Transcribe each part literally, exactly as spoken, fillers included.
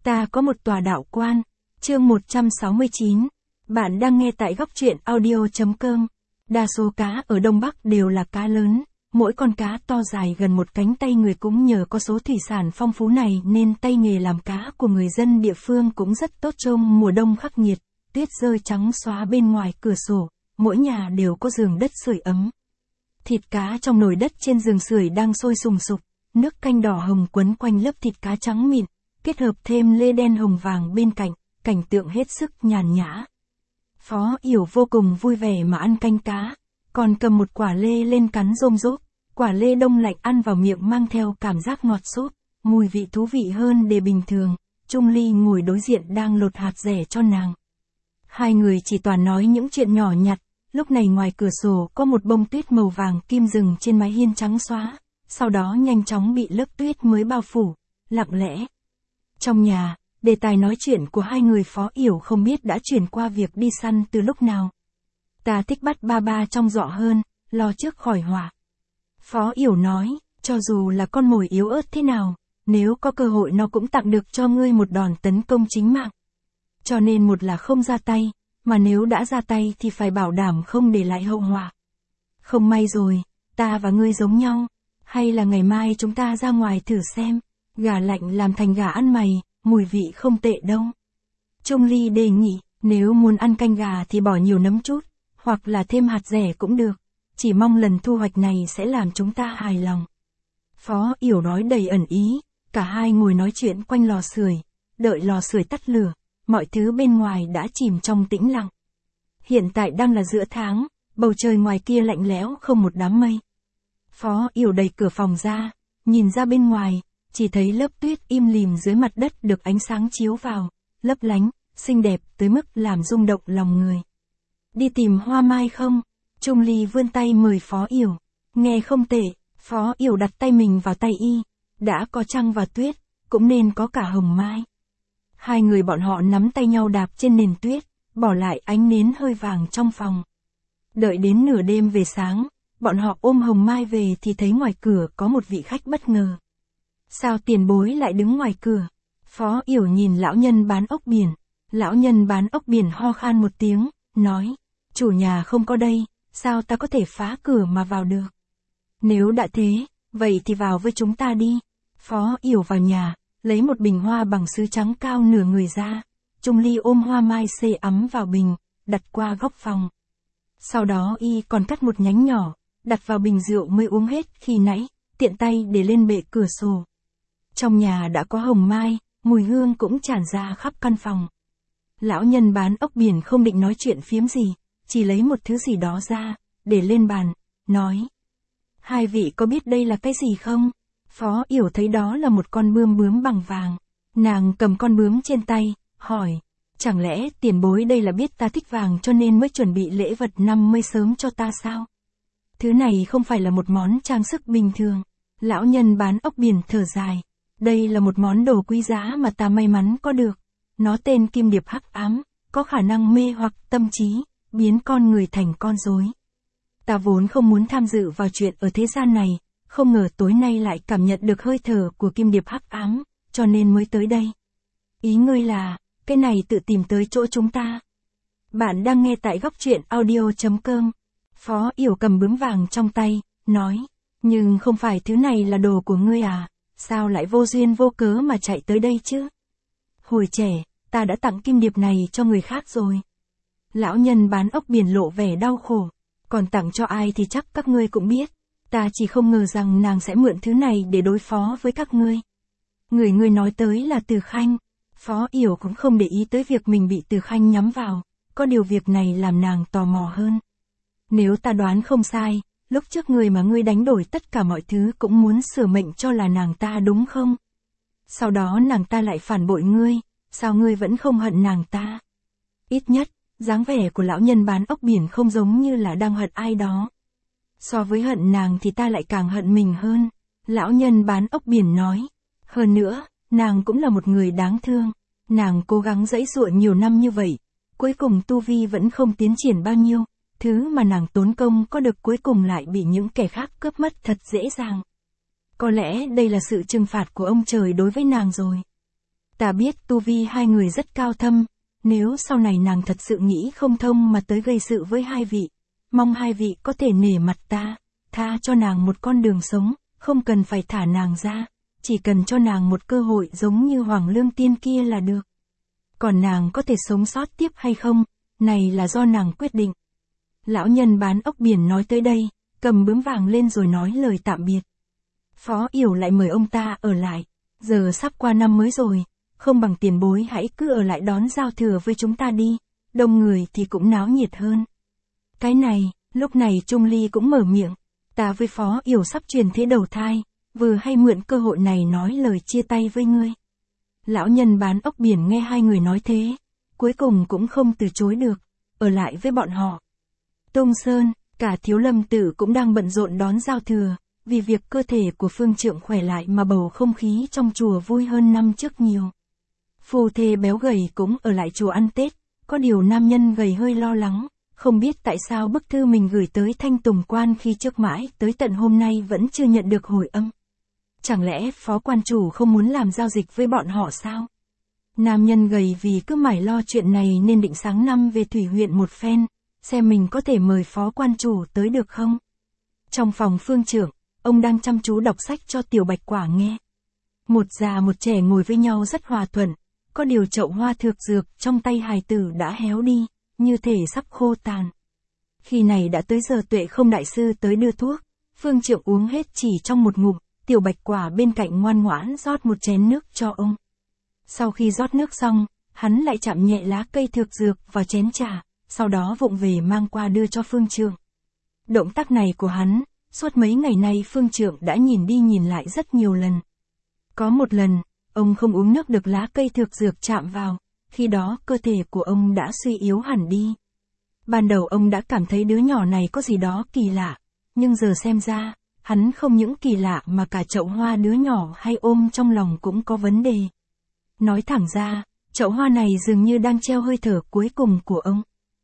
Ta có một tòa đạo quan. Chương một trăm sáu mươi chín. Bạn đang nghe tại góc truyện audio.com. Đa số cá ở Đông Bắc đều là cá lớn, mỗi con cá to dài gần một cánh tay người, cũng nhờ có số thủy sản phong phú này nên tay nghề làm cá của người dân địa phương cũng rất tốt. Trong mùa đông khắc nghiệt, tuyết rơi trắng xóa bên ngoài cửa sổ, mỗi nhà đều có giường đất sưởi ấm. Thịt cá trong nồi đất trên giường sưởi đang sôi sùng sục, nước canh đỏ hồng quấn quanh lớp thịt cá trắng mịn, kết hợp thêm lê đen hồng vàng bên cạnh, cảnh tượng hết sức nhàn nhã. Phó Yểu vô cùng vui vẻ mà ăn canh cá, còn cầm một quả lê lên cắn rôm rốp. Quả lê đông lạnh ăn vào miệng mang theo cảm giác ngọt xốp, mùi vị thú vị hơn để bình thường. Trung Ly ngồi đối diện đang lột hạt dẻ cho nàng. Hai người chỉ toàn nói những chuyện nhỏ nhặt. Lúc này ngoài cửa sổ có một bông tuyết màu vàng kim rừng trên mái hiên trắng xóa, sau đó nhanh chóng bị lớp tuyết mới bao phủ, lặng lẽ. Trong nhà, đề tài nói chuyện của hai người Phó Yểu không biết đã chuyển qua việc đi săn từ lúc nào. Ta thích bắt ba ba trong giỏ hơn, lo trước khỏi họa. Phó Yểu nói, cho dù là con mồi yếu ớt thế nào, nếu có cơ hội nó cũng tặng được cho ngươi một đòn tấn công chính mạng. Cho nên một là không ra tay, mà nếu đã ra tay thì phải bảo đảm không để lại hậu họa. Không may rồi, ta và ngươi giống nhau, hay là ngày mai chúng ta ra ngoài thử xem, gà lạnh làm thành gà ăn mày, mùi vị không tệ đâu. Trung Ly đề nghị, nếu muốn ăn canh gà thì bỏ nhiều nấm chút, hoặc là thêm hạt dẻ cũng được, chỉ mong lần thu hoạch này sẽ làm chúng ta hài lòng. Phó Yểu nói đầy ẩn ý, cả hai ngồi nói chuyện quanh lò sưởi, đợi lò sưởi tắt lửa, mọi thứ bên ngoài đã chìm trong tĩnh lặng. Hiện tại đang là giữa tháng, bầu trời ngoài kia lạnh lẽo không một đám mây. Phó Yểu đẩy cửa phòng ra, nhìn ra bên ngoài, chỉ thấy lớp tuyết im lìm dưới mặt đất được ánh sáng chiếu vào, lấp lánh, xinh đẹp tới mức làm rung động lòng người. Đi tìm hoa mai không? Trung Ly vươn tay mời Phó Yểu. Nghe không tệ, Phó Yểu đặt tay mình vào tay y. Đã có trăng và tuyết, cũng nên có cả hồng mai. Hai người bọn họ nắm tay nhau đạp trên nền tuyết, bỏ lại ánh nến hơi vàng trong phòng. Đợi đến nửa đêm về sáng, bọn họ ôm hồng mai về thì thấy ngoài cửa có một vị khách bất ngờ. Sao tiền bối lại đứng ngoài cửa? Phó Yểu nhìn lão nhân bán ốc biển. Lão nhân bán ốc biển ho khan một tiếng, nói, chủ nhà không có đây, sao ta có thể phá cửa mà vào được? Nếu đã thế, vậy thì vào với chúng ta đi. Phó Yểu vào nhà, lấy một bình hoa bằng sứ trắng cao nửa người ra. Trung Ly ôm hoa mai xê ấm vào bình, đặt qua góc phòng. Sau đó y còn cắt một nhánh nhỏ, đặt vào bình rượu mới uống hết khi nãy, tiện tay để lên bệ cửa sổ. Trong nhà đã có hồng mai, mùi hương cũng tràn ra khắp căn phòng. Lão nhân bán ốc biển không định nói chuyện phiếm gì, chỉ lấy một thứ gì đó ra, để lên bàn, nói. Hai vị có biết đây là cái gì không? Phó Yểu thấy đó là một con bươm bướm bằng vàng. Nàng cầm con bướm trên tay, hỏi, chẳng lẽ tiền bối đây là biết ta thích vàng cho nên mới chuẩn bị lễ vật năm mươi sớm cho ta sao? Thứ này không phải là một món trang sức bình thường. Lão nhân bán ốc biển thở dài. Đây là một món đồ quý giá mà ta may mắn có được. Nó tên kim điệp hắc ám, có khả năng mê hoặc tâm trí, biến con người thành con rối. Ta vốn không muốn tham dự vào chuyện ở thế gian này, không ngờ tối nay lại cảm nhận được hơi thở của kim điệp hắc ám, cho nên mới tới đây. Ý ngươi là, cái này tự tìm tới chỗ chúng ta. Bạn đang nghe tại góc truyện audio.com. Phó Yểu cầm bướm vàng trong tay, nói, nhưng không phải thứ này là đồ của ngươi à, sao lại vô duyên vô cớ mà chạy tới đây chứ? Hồi trẻ, ta đã tặng kim điệp này cho người khác rồi. Lão nhân bán ốc biển lộ vẻ đau khổ, còn tặng cho ai thì chắc các ngươi cũng biết. Ta chỉ không ngờ rằng nàng sẽ mượn thứ này để đối phó với các ngươi. Người ngươi nói tới là Từ Khanh. Phó Yểu cũng không để ý tới việc mình bị Từ Khanh nhắm vào, có điều việc này làm nàng tò mò hơn. Nếu ta đoán không sai, lúc trước người mà ngươi đánh đổi tất cả mọi thứ cũng muốn sửa mệnh cho là nàng ta đúng không? Sau đó nàng ta lại phản bội ngươi, sao ngươi vẫn không hận nàng ta? Ít nhất, dáng vẻ của lão nhân bán ốc biển không giống như là đang hận ai đó. So với hận nàng thì ta lại càng hận mình hơn. Lão nhân bán ốc biển nói. Hơn nữa, nàng cũng là một người đáng thương. Nàng cố gắng giãy giụa nhiều năm như vậy, cuối cùng tu vi vẫn không tiến triển bao nhiêu. Thứ mà nàng tốn công có được cuối cùng lại bị những kẻ khác cướp mất thật dễ dàng. Có lẽ đây là sự trừng phạt của ông trời đối với nàng rồi. Ta biết tu vi hai người rất cao thâm, nếu sau này nàng thật sự nghĩ không thông mà tới gây sự với hai vị, mong hai vị có thể nể mặt ta, tha cho nàng một con đường sống, không cần phải thả nàng ra, chỉ cần cho nàng một cơ hội giống như Hoàng Lương Tiên kia là được. Còn nàng có thể sống sót tiếp hay không, này là do nàng quyết định. Lão nhân bán ốc biển nói tới đây, cầm bướm vàng lên rồi nói lời tạm biệt. Phó Yểu lại mời ông ta ở lại, giờ sắp qua năm mới rồi, không bằng tiền bối hãy cứ ở lại đón giao thừa với chúng ta đi, đông người thì cũng náo nhiệt hơn. Cái này, lúc này Trung Ly cũng mở miệng, ta với Phó Yểu sắp truyền thế đầu thai, vừa hay mượn cơ hội này nói lời chia tay với ngươi. Lão nhân bán ốc biển nghe hai người nói thế, cuối cùng cũng không từ chối được, ở lại với bọn họ. Tung Sơn, cả Thiếu Lâm Tự cũng đang bận rộn đón giao thừa, vì việc cơ thể của Phương Trượng khỏe lại mà bầu không khí trong chùa vui hơn năm trước nhiều. Phu thê béo gầy cũng ở lại chùa ăn Tết, có điều nam nhân gầy hơi lo lắng, không biết tại sao bức thư mình gửi tới Thanh Tùng Quan khi trước mãi tới tận hôm nay vẫn chưa nhận được hồi âm. Chẳng lẽ phó quan chủ không muốn làm giao dịch với bọn họ sao? Nam nhân gầy vì cứ mải lo chuyện này nên định sáng năm về Thủy huyện một phen, xem mình có thể mời phó quan chủ tới được không? Trong phòng Phương Trượng, ông đang chăm chú đọc sách cho Tiểu Bạch Quả nghe. Một già một trẻ ngồi với nhau rất hòa thuận, có điều chậu hoa thược dược trong tay hài tử đã héo đi, như thể sắp khô tàn. Khi này đã tới giờ Tuệ Không đại sư tới đưa thuốc, Phương Trượng uống hết chỉ trong một ngụm, Tiểu Bạch Quả bên cạnh ngoan ngoãn rót một chén nước cho ông. Sau khi rót nước xong, hắn lại chạm nhẹ lá cây thược dược vào chén trà, sau đó vụng về mang qua đưa cho Phương Trượng. Động tác này của hắn, suốt mấy ngày nay Phương Trượng đã nhìn đi nhìn lại rất nhiều lần. Có một lần, ông không uống nước được lá cây thược dược chạm vào, khi đó cơ thể của ông đã suy yếu hẳn đi. Ban đầu ông đã cảm thấy đứa nhỏ này có gì đó kỳ lạ, nhưng giờ xem ra, hắn không những kỳ lạ mà cả chậu hoa đứa nhỏ hay ôm trong lòng cũng có vấn đề. Nói thẳng ra, chậu hoa này dường như đang treo hơi thở cuối cùng của ông.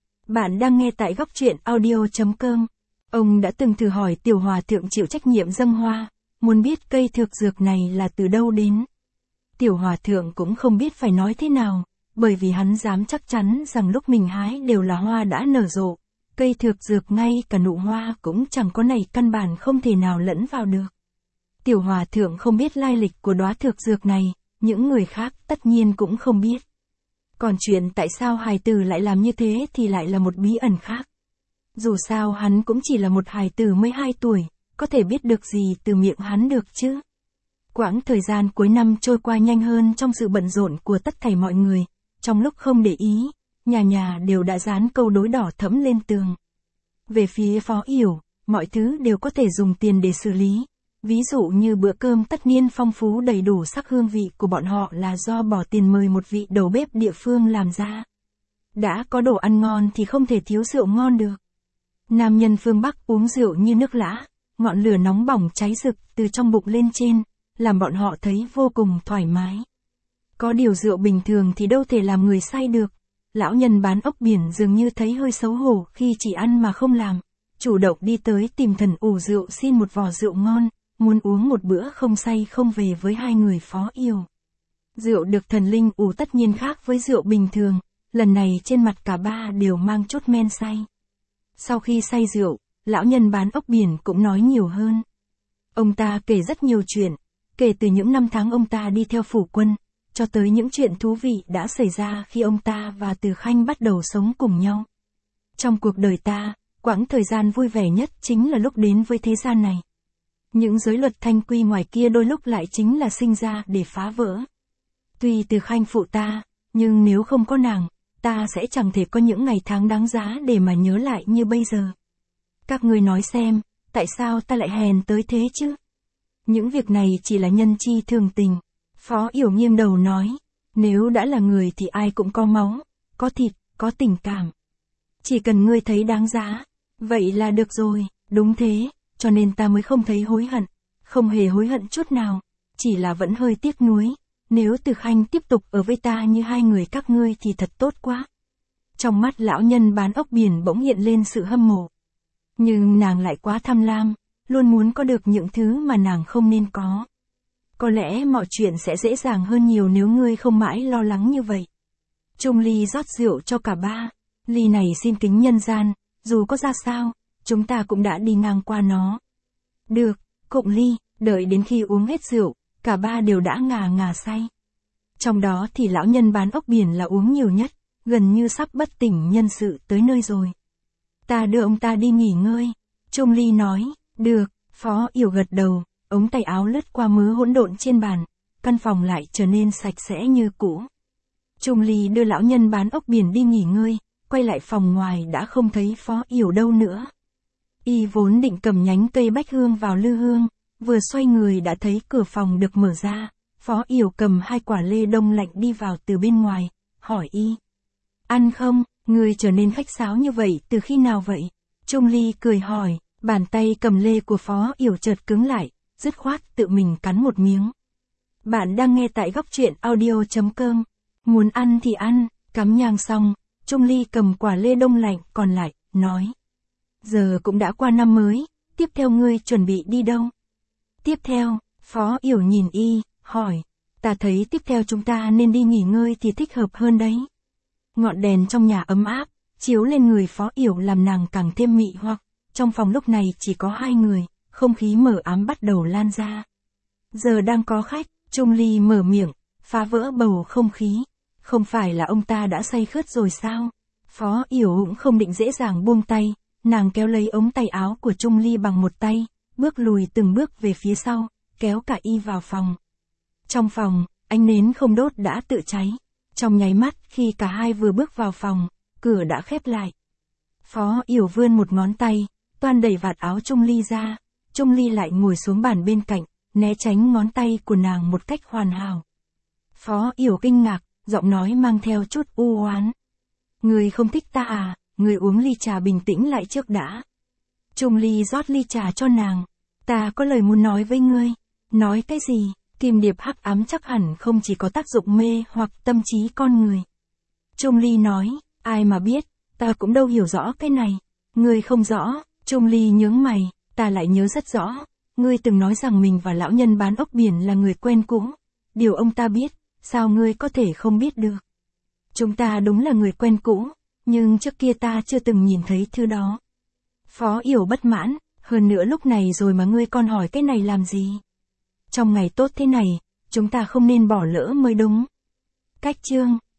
Bạn đang nghe tại góc truyện audio chấm com. Ông đã từng thử hỏi Tiểu Hòa Thượng chịu trách nhiệm dâng hoa, muốn biết cây thược dược này là từ đâu đến. Tiểu Hòa Thượng cũng không biết phải nói thế nào, bởi vì hắn dám chắc chắn rằng lúc mình hái đều là hoa đã nở rộ, cây thược dược ngay cả nụ hoa cũng chẳng có này, căn bản không thể nào lẫn vào được. Tiểu Hòa Thượng không biết lai lịch của đóa thược dược này, những người khác tất nhiên cũng không biết. Còn chuyện tại sao hài tử lại làm như thế thì lại là một bí ẩn khác. Dù sao hắn cũng chỉ là một hài tử mới hai tuổi, có thể biết được gì từ miệng hắn được chứ. Quãng thời gian cuối năm trôi qua nhanh hơn trong sự bận rộn của tất thảy mọi người, trong lúc không để ý, nhà nhà đều đã dán câu đối đỏ thẫm lên tường. Về phía Phó Yểu, mọi thứ đều có thể dùng tiền để xử lý. Ví dụ như bữa cơm tất niên phong phú đầy đủ sắc hương vị của bọn họ là do bỏ tiền mời một vị đầu bếp địa phương làm ra. Đã có đồ ăn ngon thì không thể thiếu rượu ngon được. Nam nhân phương Bắc uống rượu như nước lã, ngọn lửa nóng bỏng cháy rực từ trong bụng lên trên, làm bọn họ thấy vô cùng thoải mái. Có điều rượu bình thường thì đâu thể làm người say được. Lão nhân bán ốc biển dường như thấy hơi xấu hổ khi chỉ ăn mà không làm, chủ động đi tới tìm thần ủ rượu xin một vò rượu ngon, muốn uống một bữa không say không về với hai người Phó Yểu. Rượu được thần linh ủ tất nhiên khác với rượu bình thường, lần này trên mặt cả ba đều mang chút men say. Sau khi say rượu, lão nhân bán ốc biển cũng nói nhiều hơn. Ông ta kể rất nhiều chuyện, kể từ những năm tháng ông ta đi theo phủ quân, cho tới những chuyện thú vị đã xảy ra khi ông ta và Từ Khanh bắt đầu sống cùng nhau. Trong cuộc đời ta, quãng thời gian vui vẻ nhất chính là lúc đến với thế gian này. Những giới luật thanh quy ngoài kia đôi lúc lại chính là sinh ra để phá vỡ. Tuy Từ Khanh phụ ta, nhưng nếu không có nàng, ta sẽ chẳng thể có những ngày tháng đáng giá để mà nhớ lại như bây giờ. Các ngươi nói xem, tại sao ta lại hèn tới thế chứ? Những việc này chỉ là nhân chi thường tình. Phó Yểu nghiêng đầu nói, nếu đã là người thì ai cũng có máu, có thịt, có tình cảm. Chỉ cần ngươi thấy đáng giá, vậy là được rồi, đúng thế, cho nên ta mới không thấy hối hận, không hề hối hận chút nào, chỉ là vẫn hơi tiếc nuối. Nếu Từ Khanh tiếp tục ở với ta như hai người các ngươi thì thật tốt quá. Trong mắt lão nhân bán ốc biển bỗng hiện lên sự hâm mộ. Nhưng nàng lại quá tham lam, luôn muốn có được những thứ mà nàng không nên có. Có lẽ mọi chuyện sẽ dễ dàng hơn nhiều nếu ngươi không mãi lo lắng như vậy. Trung Ly rót rượu cho cả ba. Ly này xin kính nhân gian, dù có ra sao, chúng ta cũng đã đi ngang qua nó. Được, cụng ly, đợi đến khi uống hết rượu, cả ba đều đã ngà ngà say. Trong đó thì lão nhân bán ốc biển là uống nhiều nhất, gần như sắp bất tỉnh nhân sự tới nơi rồi. Ta đưa ông ta đi nghỉ ngơi. Trung Ly nói, được, Phó Yểu gật đầu, ống tay áo lướt qua mớ hỗn độn trên bàn, căn phòng lại trở nên sạch sẽ như cũ. Trung Ly đưa lão nhân bán ốc biển đi nghỉ ngơi, quay lại phòng ngoài đã không thấy Phó Yểu đâu nữa. Y vốn định cầm nhánh cây bách hương vào lư hương, vừa xoay người đã thấy cửa phòng được mở ra, Phó Yểu cầm hai quả lê đông lạnh đi vào từ bên ngoài, hỏi Y. Ăn không, người trở nên khách sáo như vậy từ khi nào vậy? Trung Ly cười hỏi, bàn tay cầm lê của Phó Yểu chợt cứng lại, dứt khoát tự mình cắn một miếng. Bạn đang nghe tại góc truyện audio chấm com, muốn ăn thì ăn, cắm nhang xong, Trung Ly cầm quả lê đông lạnh còn lại, nói. Giờ cũng đã qua năm mới, tiếp theo ngươi chuẩn bị đi đâu? Tiếp theo, Phó Yểu nhìn Y, hỏi, ta thấy tiếp theo chúng ta nên đi nghỉ ngơi thì thích hợp hơn đấy. Ngọn đèn trong nhà ấm áp, chiếu lên người Phó Yểu làm nàng càng thêm mị hoặc, trong phòng lúc này chỉ có hai người, không khí mờ ám bắt đầu lan ra. Giờ đang có khách, Trung Ly mở miệng, phá vỡ bầu không khí, không phải là ông ta đã say khướt rồi sao? Phó Yểu cũng không định dễ dàng buông tay, nàng kéo lấy ống tay áo của Trung Ly bằng một tay, bước lùi từng bước về phía sau, kéo cả Y vào phòng. Trong phòng, ánh nến không đốt đã tự cháy. Trong nháy mắt khi cả hai vừa bước vào phòng, cửa đã khép lại. Phó Yểu vươn một ngón tay, toan đẩy vạt áo Trung Ly ra, Trung Ly lại ngồi xuống bàn bên cạnh, né tránh ngón tay của nàng một cách hoàn hảo. Phó Yểu kinh ngạc, giọng nói mang theo chút u oán. Người không thích ta à, người uống ly trà bình tĩnh lại trước đã. Trung Ly rót ly trà cho nàng. Ta có lời muốn nói với ngươi. Nói cái gì? Kim điệp hắc ám chắc hẳn không chỉ có tác dụng mê hoặc tâm trí con người. Trung Ly nói, ai mà biết, ta cũng đâu hiểu rõ cái này. Ngươi không rõ, Trung Ly nhướng mày, ta lại nhớ rất rõ. Ngươi từng nói rằng mình và lão nhân bán ốc biển là người quen cũ. Điều ông ta biết, sao ngươi có thể không biết được? Chúng ta đúng là người quen cũ, nhưng trước kia ta chưa từng nhìn thấy thứ đó. Phó Yểu bất mãn, hơn nữa lúc này rồi mà ngươi còn hỏi cái này làm gì? Trong ngày tốt thế này, chúng ta không nên bỏ lỡ mới đúng. Cách chương